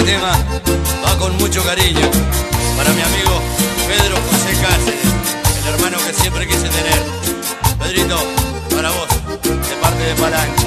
tema va con mucho cariño para mi amigo Pedro José Cáceres, el hermano que siempre quise tener. Pedrito, para vos, de parte de Palanca.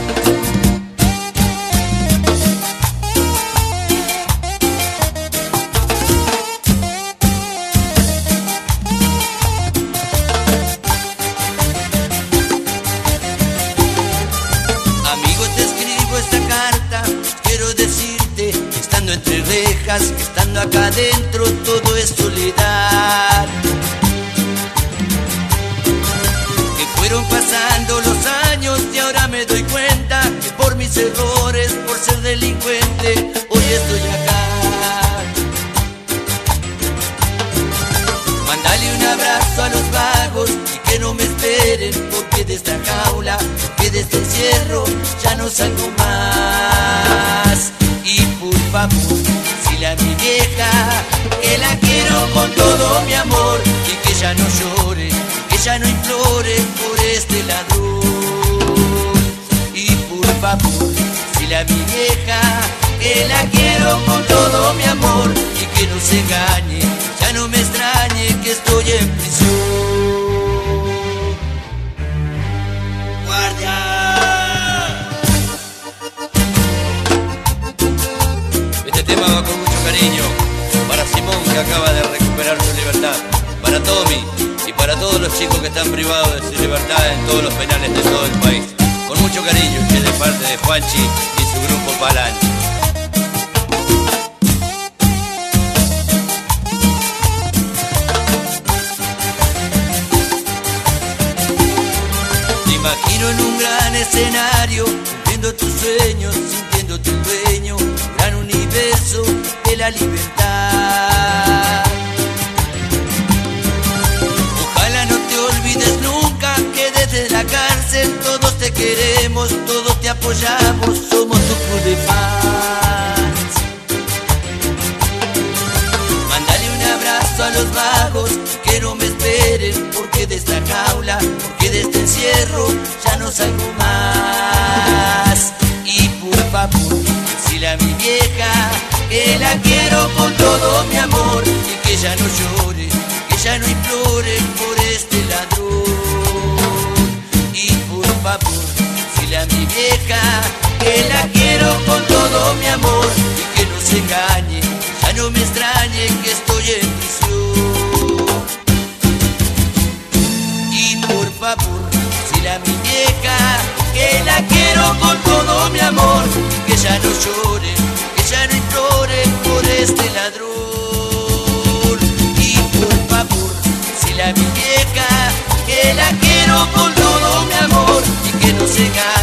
Entre rejas, estando acá adentro, todo es soledad. Que fueron pasando los años y ahora me doy cuenta que por mis errores, por ser delincuente, hoy estoy acá. Mándale un abrazo a los vagos y que no me esperen, porque de esta jaula, porque de este encierro ya no salgo más. Y por favor, dile a mi vieja que la quiero con todo mi amor y que ya no llore, que ya no implore por este ladrón. Y por favor, dile a mi vieja que la quiero con todo mi amor y que no se engañe, ya no me extrañe que estoy en prisión. Guardia. Este tema va con mucho cariño para Simón, que acaba de recuperar su libertad, para Tommy y para todos los chicos que están privados de su libertad en todos los penales de todo el país. Con mucho cariño, que es de parte de Juanchi y su grupo Palanca. Te imagino en un gran escenario, cumpliendo tus sueños, sintiéndote el dueño, gran universo de la libertad. Ojalá no te olvides nunca que desde la cárcel todos te queremos, todos te apoyamos, somos tu club de fans. Mándale un abrazo a los vagos que no me esperen, porque de esta jaula, porque de este encierro ya no salgo más. Y por favor, dile a mi vieja que la quiero con todo mi amor y que ya no llore, que ya no implore por este ladrón. Y por favor, dile a mi vieja que la quiero con todo mi amor y que no se engañe, ya no me extrañe que estoy en prisión. Y por favor, dile a mi vieja que la quiero con todo mi amor y que ya no llore, que ya no implore por este ladrón. Y por favor, dile a mi vieja que la quiero con todo mi amor y que no se engañe.